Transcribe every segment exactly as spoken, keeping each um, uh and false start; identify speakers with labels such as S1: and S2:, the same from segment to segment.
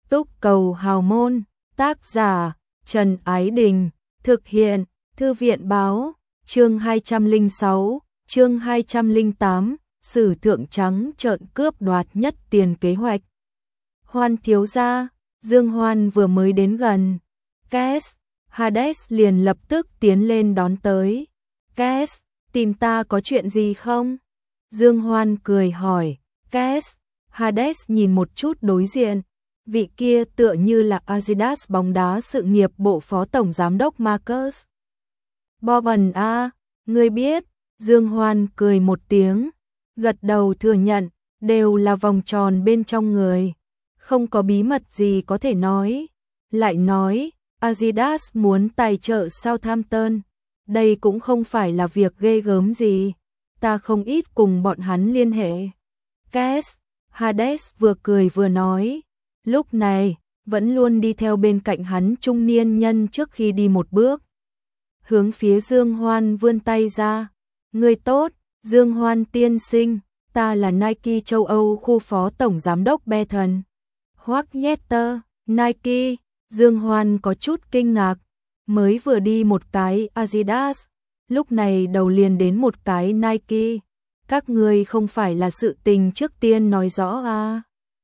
S1: Túc cầu hào môn, tác giả Trần Ái Đình, thực hiện Thư viện báo, chương hai trăm lẻ sáu, chương hai trăm lẻ tám, Sử thượng trắng trợn cướp đoạt nhất tiền kế hoạch. Hoan thiếu gia, Dương Hoan vừa mới đến gần, Kes, Hades liền lập tức tiến lên đón tới. Kes, tìm ta có chuyện gì không? Dương Hoan cười hỏi. Kes, Hades nhìn một chút đối diện, vị kia tựa như là Adidas bóng đá sự nghiệp bộ phó tổng giám đốc Marcus Bourbon a, ngươi biết? Dương Hoan cười một tiếng, gật đầu thừa nhận, đều là vòng tròn bên trong người, không có bí mật gì có thể nói. Lại nói, Adidas muốn tài trợ Southampton, đây cũng không phải là việc ghê gớm gì, ta không ít cùng bọn hắn liên hệ. Kes, Hades vừa cười vừa nói, lúc này, vẫn luôn đi theo bên cạnh hắn trung niên nhân trước khi đi một bước. Hướng phía Dương Hoan vươn tay ra, người tốt, Dương Hoan tiên sinh, ta là Nike châu Âu khu phó tổng giám đốc Bethan. Hoagnetter, Nike, Dương Hoan có chút kinh ngạc, mới vừa đi một cái Adidas, lúc này đầu liền đến một cái Nike, các ngươi không phải là sự tình trước tiên nói rõ à.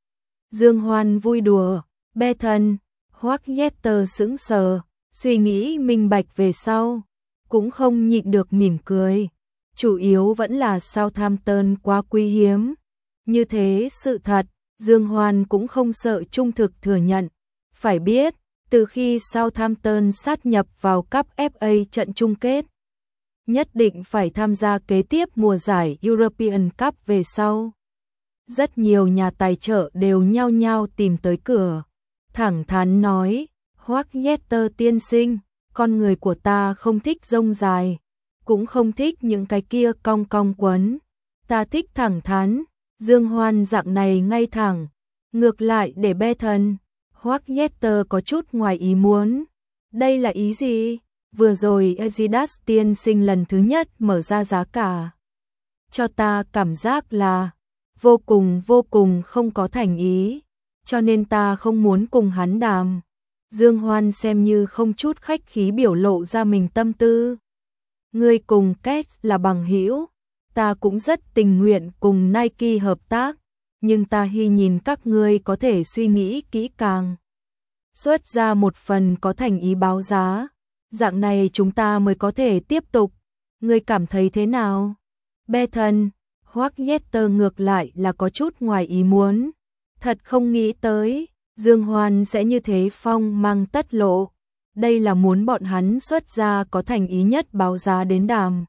S1: Dương Hoan vui đùa, Bethan, Hoagnetter sững sờ, suy nghĩ minh bạch về sau, cũng không nhịn được mỉm cười, chủ yếu vẫn là Southampton quá quý hiếm. Như thế sự thật, Dương Hoan cũng không sợ trung thực thừa nhận, phải biết, từ khi Southampton sát nhập vào cúp ép a trận chung kết, nhất định phải tham gia kế tiếp mùa giải European Cup về sau. Rất nhiều nhà tài trợ đều nhao nhao tìm tới cửa, thẳng thắn nói, Hoagnetter tiên sinh, con người của ta không thích rông dài, cũng không thích những cái kia cong cong quấn, ta thích thẳng thắn. Dương Hoan dạng này ngay thẳng, ngược lại để Bethan, Hoagnetter có chút ngoài ý muốn. Đây là ý gì? Vừa rồi Adidas tiên sinh lần thứ nhất mở ra giá cả, cho ta cảm giác là vô cùng vô cùng không có thành ý, cho nên ta không muốn cùng hắn đàm. Dương Hoan xem như không chút khách khí biểu lộ ra mình tâm tư. Ngươi cùng Kes là bằng hữu, ta cũng rất tình nguyện cùng Nike hợp tác, nhưng ta hy nhìn các ngươi có thể suy nghĩ kỹ càng, xuất ra một phần có thành ý báo giá, dạng này chúng ta mới có thể tiếp tục. Ngươi cảm thấy thế nào? Bethan, Hoagnetter ngược lại là có chút ngoài ý muốn, thật không nghĩ tới Dương Hoan sẽ như thế phong mang tất lộ, đây là muốn bọn hắn xuất ra có thành ý nhất báo giá đến đàm,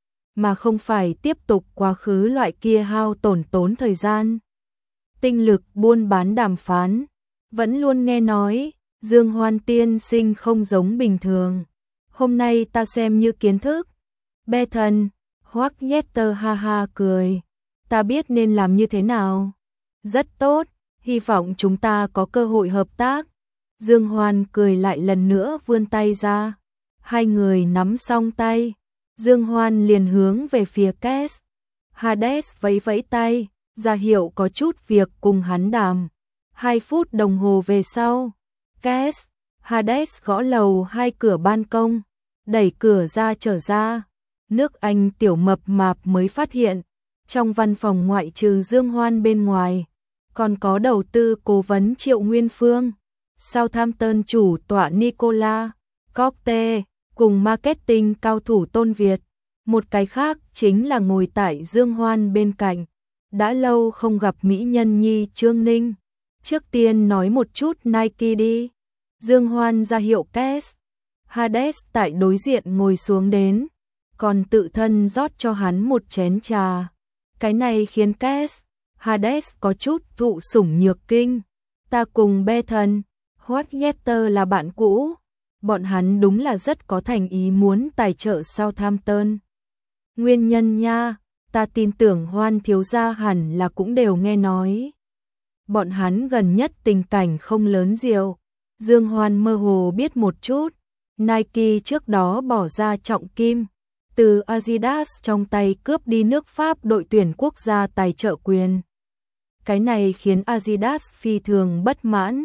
S1: mà không phải tiếp tục quá khứ loại kia hao tổn tốn thời gian, tinh lực buôn bán đàm phán. Vẫn luôn nghe nói, Dương Hoan tiên sinh không giống bình thường, hôm nay ta xem như kiến thức. Bethan, Hoagnetter ha ha cười, ta biết nên làm như thế nào. Rất tốt, hy vọng chúng ta có cơ hội hợp tác. Dương Hoan cười lại lần nữa vươn tay ra, hai người nắm song tay, Dương Hoan liền hướng về phía Kes. Hades vẫy vẫy tay, ra hiệu có chút việc cùng hắn đàm. Hai phút đồng hồ về sau, Kes, Hades gõ lầu hai cửa ban công, đẩy cửa ra trở ra. Nước Anh tiểu mập mạp mới phát hiện, trong văn phòng ngoại trừ Dương Hoan bên ngoài, còn có đầu tư cố vấn Triệu Nguyên Phương, Southampton chủ tọa Nicola Cockte, cùng marketing cao thủ Tôn Việt. Một cái khác chính là ngồi tại Dương Hoan bên cạnh, đã lâu không gặp mỹ nhân nhi Trương Ninh. Trước tiên nói một chút Nike đi. Dương Hoan ra hiệu Kes. Hades tại đối diện ngồi xuống đến, còn tự thân rót cho hắn một chén trà. Cái này khiến Kes, Hades có chút thụ sủng nhược kinh. Ta cùng Bethan, Hoagnetter là bạn cũ, bọn hắn đúng là rất có thành ý muốn tài trợ Southampton. Nguyên nhân nha, ta tin tưởng Hoan thiếu gia hẳn là cũng đều nghe nói. Bọn hắn gần nhất tình cảnh không lớn diệu, Dương Hoan mơ hồ biết một chút. Nike trước đó bỏ ra trọng kim, từ Adidas trong tay cướp đi nước Pháp đội tuyển quốc gia tài trợ quyền. Cái này khiến Adidas phi thường bất mãn,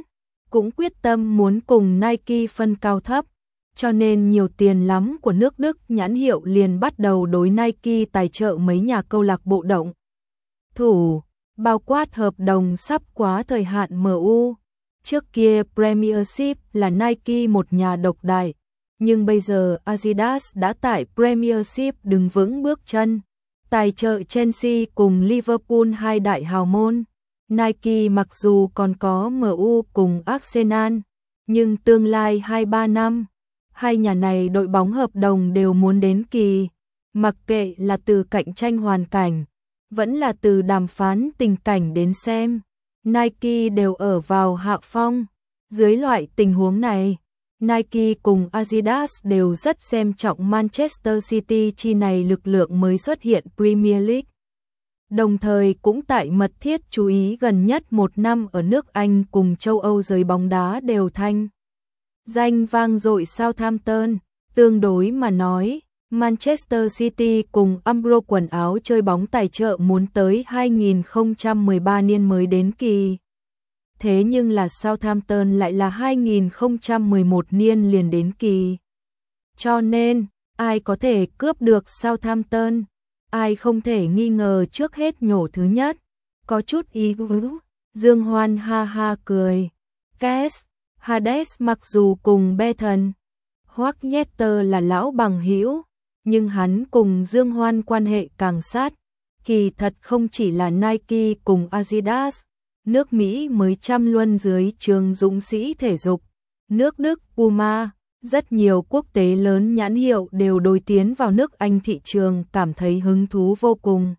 S1: cũng quyết tâm muốn cùng Nike phân cao thấp, cho nên nhiều tiền lắm của nước Đức nhãn hiệu liền bắt đầu đối Nike tài trợ mấy nhà câu lạc bộ động thủ, bao quát hợp đồng sắp quá thời hạn em u. Trước kia Premiership là Nike một nhà độc đại, nhưng bây giờ Adidas đã tại Premiership đứng vững bước chân, tài trợ Chelsea cùng Liverpool hai đại hào môn. Nike mặc dù còn có em u cùng Arsenal, nhưng tương lai hai ba năm, hai nhà này đội bóng hợp đồng đều muốn đến kỳ, mặc kệ là từ cạnh tranh hoàn cảnh, vẫn là từ đàm phán tình cảnh đến xem, Nike đều ở vào hạ phong. Dưới loại tình huống này, Nike cùng Adidas đều rất xem trọng Manchester City, chi này lực lượng mới xuất hiện Premier League. Đồng thời cũng tại mật thiết chú ý gần nhất một năm ở nước Anh cùng châu Âu giới bóng đá đều thanh danh vang dội Southampton. Tương đối mà nói, Manchester City cùng Umbro quần áo chơi bóng tài trợ muốn tới hai nghìn không trăm mười ba niên mới đến kỳ. Thế nhưng là Southampton lại là hai nghìn không trăm mười một niên liền đến kỳ. Cho nên, ai có thể cướp được Southampton? Ai không thể nghi ngờ trước hết nhổ thứ nhất. Có chút ý vứ. Dương Hoan ha ha cười. Kes, Hades mặc dù cùng Beton, Hoắc Yetter là lão bằng hữu, nhưng hắn cùng Dương Hoan quan hệ càng sát. Kỳ thật không chỉ là Nike cùng Adidas, nước Mỹ mới trăm luân dưới trường dũng sĩ thể dục, nước Đức Puma, rất nhiều quốc tế lớn nhãn hiệu đều đối tiến vào nước Anh thị trường cảm thấy hứng thú vô cùng.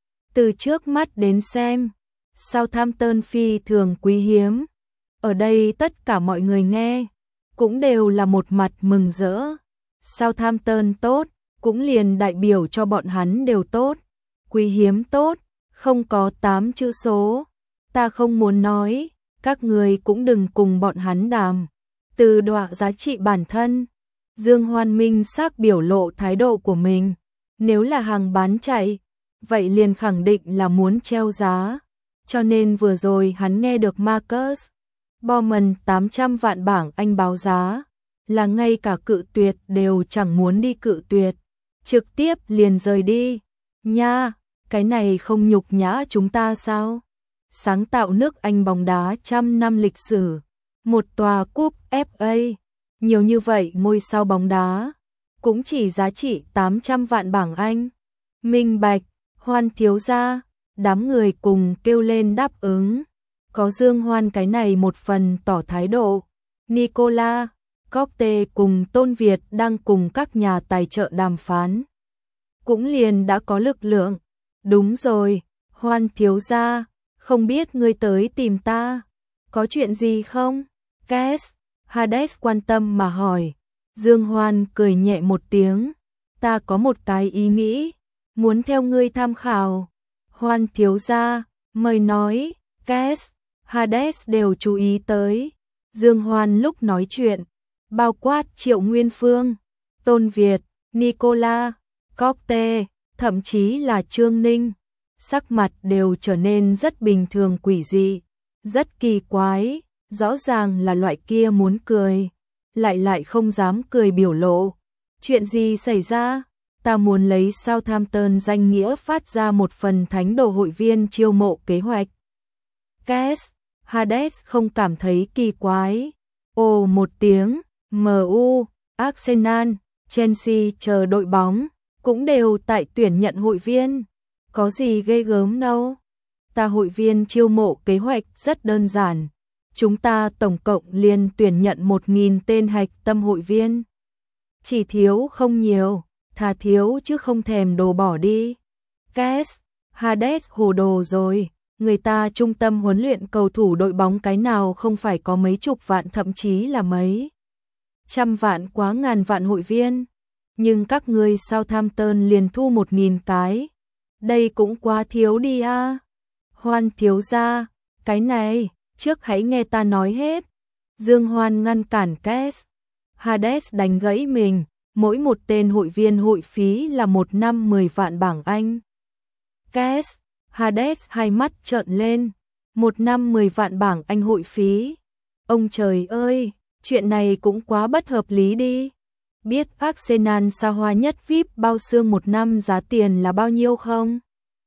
S1: Từ trước mắt đến xem, Southampton phi thường quý hiếm. Ở đây tất cả mọi người nghe, cũng đều là một mặt mừng rỡ. Southampton tốt, cũng liền đại biểu cho bọn hắn đều tốt. Quý hiếm tốt, không có tám chữ số. Ta không muốn nói, các người cũng đừng cùng bọn hắn đàm. Từ đọa giá trị bản thân, Dương Hoan minh xác biểu lộ thái độ của mình. Nếu là hàng bán chạy, vậy liền khẳng định là muốn treo giá. Cho nên vừa rồi hắn nghe được Marcus Bowman tám trăm vạn bảng Anh báo giá, là ngay cả cự tuyệt đều chẳng muốn đi cự tuyệt. Trực tiếp liền rời đi. Nha, cái này không nhục nhã chúng ta sao? Sáng tạo nước Anh bóng đá trăm năm lịch sử, một tòa cúp ép a, nhiều như vậy ngôi sao bóng đá, cũng chỉ giá trị tám trăm vạn bảng Anh. Minh bạch, Hoan thiếu gia, đám người cùng kêu lên đáp ứng. Có Dương Hoan cái này một phần tỏ thái độ. Nicola, Cocte cùng Tôn Việt đang cùng các nhà tài trợ đàm phán, cũng liền đã có lực lượng. Đúng rồi, Hoan thiếu gia, không biết ngươi tới tìm ta, có chuyện gì không? Kes, Hades quan tâm mà hỏi. Dương Hoan cười nhẹ một tiếng, ta có một cái ý nghĩ, muốn theo ngươi tham khảo. Hoan thiếu gia, mời nói. Kes, Hades đều chú ý tới. Dương Hoan lúc nói chuyện, bao quát Triệu Nguyên Phương, Tôn Việt, Nicola, Cocte, thậm chí là Trương Ninh, sắc mặt đều trở nên rất bình thường quỷ dị, rất kỳ quái, rõ ràng là loại kia muốn cười, lại lại không dám cười biểu lộ. Chuyện gì xảy ra? Ta muốn lấy Southampton danh nghĩa phát ra một phần thánh đồ hội viên chiêu mộ kế hoạch. Kes, Hades không cảm thấy kỳ quái. Ồ một tiếng, em u, Arsenal, Chelsea chờ đội bóng, cũng đều tại tuyển nhận hội viên. Có gì ghê gớm đâu. Ta hội viên chiêu mộ kế hoạch rất đơn giản. Chúng ta tổng cộng liền tuyển nhận một nghìn tên hạch tâm hội viên. Chỉ thiếu không nhiều, thà thiếu chứ không thèm đồ bỏ đi. Kes, Hades hồ đồ rồi. Người ta trung tâm huấn luyện cầu thủ đội bóng cái nào không phải có mấy chục vạn thậm chí là mấy trăm vạn quá ngàn vạn hội viên. Nhưng các ngươi Southampton liền thu một nghìn cái. Đây cũng quá thiếu đi a. À. Hoan thiếu gia, cái này, trước hãy nghe ta nói hết. Dương Hoan ngăn cản Kes. Hades đánh gãy mình, mỗi một tên hội viên hội phí là một năm mười vạn bảng Anh. Kes, Hades hai mắt trợn lên, một năm mười vạn bảng Anh hội phí. Ông trời ơi, chuyện này cũng quá bất hợp lý đi. Biết Arsenal xa hoa nhất vi ai pi bao xương một năm giá tiền là bao nhiêu không?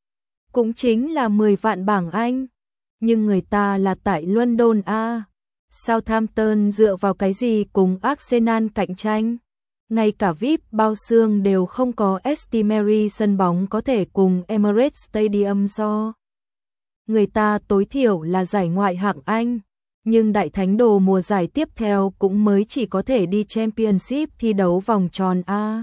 S1: Cũng chính là mười vạn bảng Anh. Nhưng người ta là tại London a. Southampton dựa vào cái gì cùng Arsenal cạnh tranh? Ngay cả vi ai pi bao xương đều không có, St Mary sân bóng có thể cùng Emirates Stadium so. Người ta tối thiểu là giải ngoại hạng Anh, nhưng đại thánh đồ mùa giải tiếp theo cũng mới chỉ có thể đi Championship thi đấu vòng tròn a.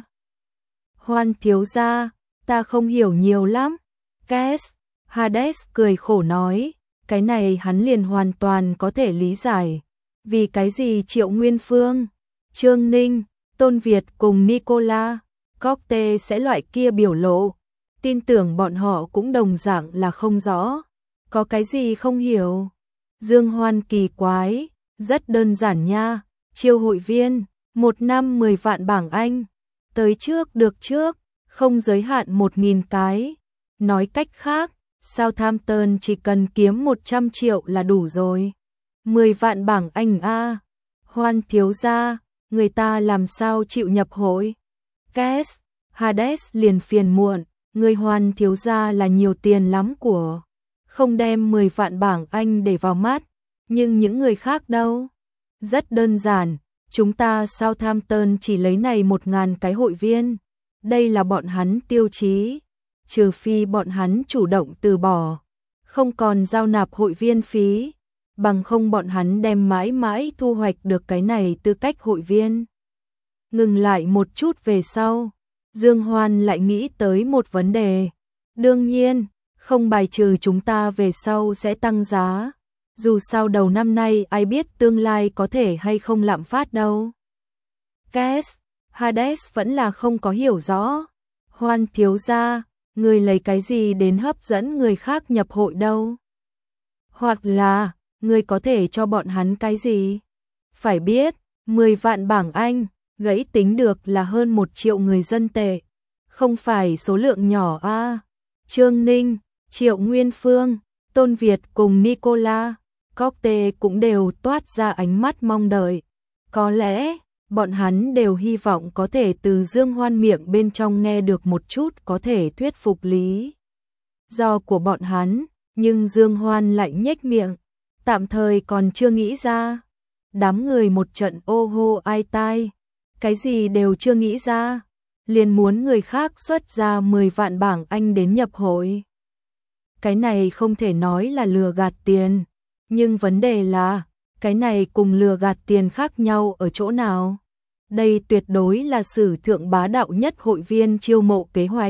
S1: Hoan thiếu gia, ta không hiểu nhiều lắm. Kes Hades cười khổ nói, cái này hắn liền hoàn toàn có thể lý giải. Vì cái gì Triệu Nguyên Phương, Trương Ninh, Tôn Việt cùng Nicola Cocte sẽ loại kia biểu lộ, tin tưởng bọn họ cũng đồng dạng là không rõ. Có cái gì không hiểu? Dương Hoan kỳ quái, rất đơn giản nha, chiêu hội viên, một năm mười vạn bảng Anh, tới trước được trước, không giới hạn một nghìn cái. Nói cách khác, Southampton chỉ cần kiếm một trăm triệu là đủ rồi. mười vạn bảng Anh a. Hoan thiếu gia, người ta làm sao chịu nhập hội? Kes Hades liền phiền muộn, người Hoan thiếu gia là nhiều tiền lắm của, không đem mười vạn bảng Anh để vào mắt, nhưng những người khác đâu? Rất đơn giản, chúng ta Southampton chỉ lấy này một ngàn cái hội viên, đây là bọn hắn tiêu chí, trừ phi bọn hắn chủ động từ bỏ, không còn giao nạp hội viên phí, bằng không bọn hắn đem mãi mãi thu hoạch được cái này tư cách hội viên. Ngừng lại một chút về sau, Dương Hoan lại nghĩ tới một vấn đề. Đương nhiên, không bài trừ chúng ta về sau sẽ tăng giá. Dù sao đầu năm nay ai biết tương lai có thể hay không lạm phát đâu. Kes Hades vẫn là không có hiểu rõ. Hoan thiếu gia, người lấy cái gì đến hấp dẫn người khác nhập hội đâu? Hoặc là, người có thể cho bọn hắn cái gì? Phải biết, mười vạn bảng Anh, gãy tính được là hơn một triệu người dân tệ. Không phải số lượng nhỏ a. À. Trương Ninh, Triệu Nguyên Phương, Tôn Việt cùng Nicola Cocte cũng đều toát ra ánh mắt mong đợi. Có lẽ, bọn hắn đều hy vọng có thể từ Dương Hoan miệng bên trong nghe được một chút có thể thuyết phục lý do của bọn hắn, nhưng Dương Hoan lại nhếch miệng, tạm thời còn chưa nghĩ ra. Đám người một trận ô hô ai tai, cái gì đều chưa nghĩ ra, liền muốn người khác xuất ra mười vạn bảng Anh đến nhập hội. Cái này không thể nói là lừa gạt tiền, nhưng vấn đề là, cái này cùng lừa gạt tiền khác nhau ở chỗ nào? Đây tuyệt đối là sử thượng bá đạo nhất hội viên chiêu mộ kế hoạch.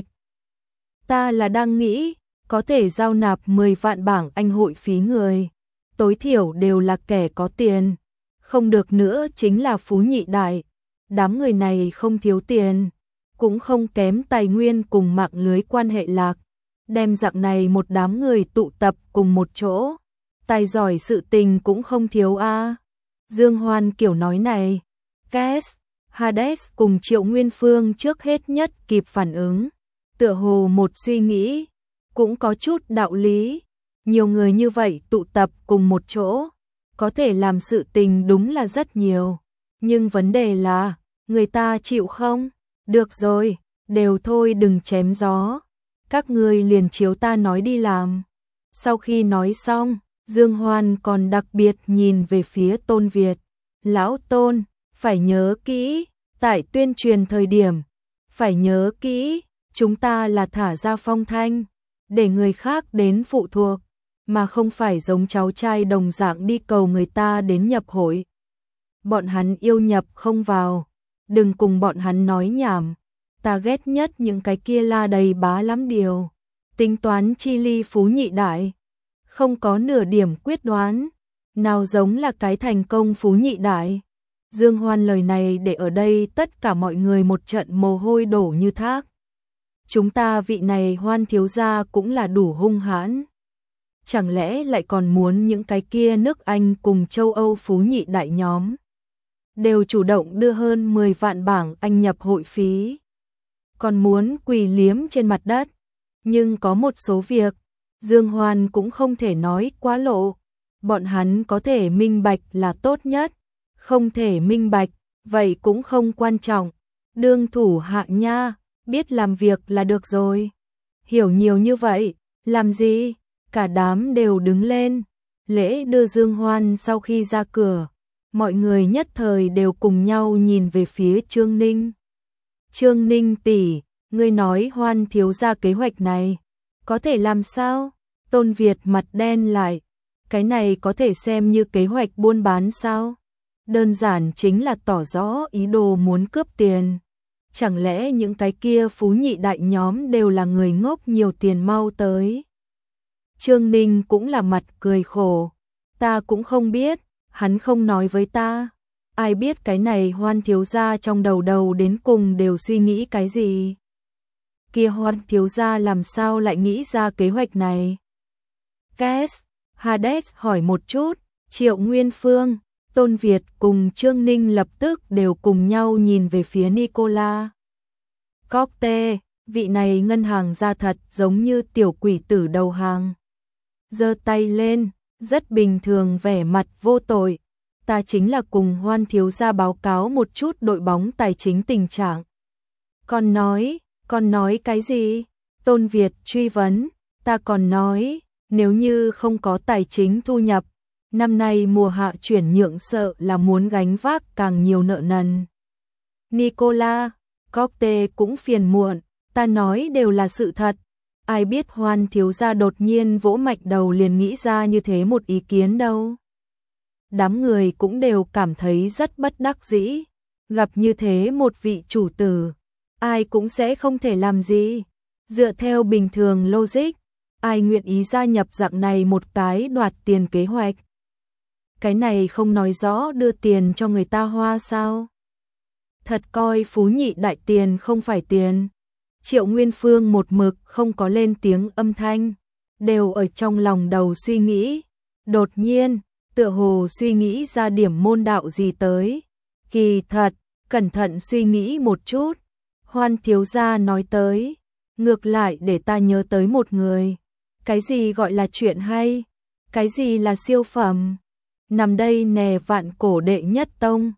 S1: Ta là đang nghĩ, có thể giao nạp mười vạn bảng Anh hội phí người, tối thiểu đều là kẻ có tiền, không được nữa chính là phú nhị đại. Đám người này không thiếu tiền, cũng không kém tài nguyên cùng mạng lưới quan hệ lạc, đem dạng này một đám người tụ tập cùng một chỗ, tài giỏi sự tình cũng không thiếu a. Dương Hoan kiểu nói này, Kes Hades cùng Triệu Nguyên Phương trước hết nhất kịp phản ứng, tựa hồ một suy nghĩ, cũng có chút đạo lý, nhiều người như vậy tụ tập cùng một chỗ, có thể làm sự tình đúng là rất nhiều, nhưng vấn đề là, người ta chịu không? Được rồi, đều thôi đừng chém gió, các ngươi liền chiếu ta nói đi làm. Sau khi nói xong, Dương Hoan còn đặc biệt nhìn về phía Tôn Việt. Lão Tôn, phải nhớ kỹ, tại tuyên truyền thời điểm, phải nhớ kỹ, chúng ta là thả ra phong thanh, để người khác đến phụ thuộc, mà không phải giống cháu trai đồng dạng đi cầu người ta đến nhập hội. Bọn hắn yêu nhập không vào, đừng cùng bọn hắn nói nhảm, ta ghét nhất những cái kia la đầy bá lắm điều, tính toán chi ly phú nhị đại, không có nửa điểm quyết đoán, nào giống là cái thành công phú nhị đại. Dương Hoan lời này để ở đây tất cả mọi người một trận mồ hôi đổ như thác. Chúng ta vị này Hoan thiếu gia cũng là đủ hung hãn. Chẳng lẽ lại còn muốn những cái kia nước Anh cùng châu Âu phú nhị đại nhóm đều chủ động đưa hơn mười vạn bảng Anh nhập hội phí, còn muốn quỳ liếm trên mặt đất. Nhưng có một số việc, Dương Hoan cũng không thể nói quá lộ, bọn hắn có thể minh bạch là tốt nhất, không thể minh bạch, vậy cũng không quan trọng. Đương thủ hạ nha, biết làm việc là được rồi. Hiểu nhiều như vậy, làm gì? Cả đám đều đứng lên. Lễ đưa Dương Hoan sau khi ra cửa, mọi người nhất thời đều cùng nhau nhìn về phía Trương Ninh. Trương Ninh tỷ, ngươi nói Hoan thiếu gia kế hoạch này, có thể làm sao? Tôn Việt mặt đen lại, cái này có thể xem như kế hoạch buôn bán sao? Đơn giản chính là tỏ rõ ý đồ muốn cướp tiền. Chẳng lẽ những cái kia phú nhị đại nhóm đều là người ngốc nhiều tiền mau tới? Trương Ninh cũng là mặt cười khổ, ta cũng không biết, hắn không nói với ta. Ai biết cái này Hoan thiếu gia trong đầu đầu đến cùng đều suy nghĩ cái gì? Kia Hoan thiếu gia làm sao lại nghĩ ra kế hoạch này? Kes, Hades hỏi một chút, Triệu Nguyên Phương, Tôn Việt cùng Trương Ninh lập tức đều cùng nhau nhìn về phía Nicola. Cocte, vị này ngân hàng ra thật giống như tiểu quỷ tử đầu hàng. Giơ tay lên, rất bình thường vẻ mặt vô tội. Ta chính là cùng Hoan thiếu gia báo cáo một chút đội bóng tài chính tình trạng. Còn nói, còn nói cái gì? Tôn Việt truy vấn, ta còn nói, nếu như không có tài chính thu nhập, năm nay mùa hạ chuyển nhượng sợ là muốn gánh vác càng nhiều nợ nần. Nicola, Cocte cũng phiền muộn, ta nói đều là sự thật. Ai biết Hoan thiếu gia đột nhiên vỗ mạnh đầu liền nghĩ ra như thế một ý kiến đâu. Đám người cũng đều cảm thấy rất bất đắc dĩ. Gặp như thế một vị chủ tử, ai cũng sẽ không thể làm gì. Dựa theo bình thường logic, ai nguyện ý gia nhập dạng này một cái đoạt tiền kế hoạch? Cái này không nói rõ đưa tiền cho người ta hoa sao? Thật coi phú nhị đại tiền không phải tiền. Triệu Nguyên Phương một mực không có lên tiếng âm thanh, đều ở trong lòng đầu suy nghĩ. Đột nhiên, tựa hồ suy nghĩ ra điểm môn đạo gì tới. Kỳ thật, cẩn thận suy nghĩ một chút, Hoan thiếu gia nói tới, ngược lại để ta nhớ tới một người. Cái gì gọi là chuyện hay? Cái gì là siêu phẩm? Nằm đây nè vạn cổ đệ nhất tông,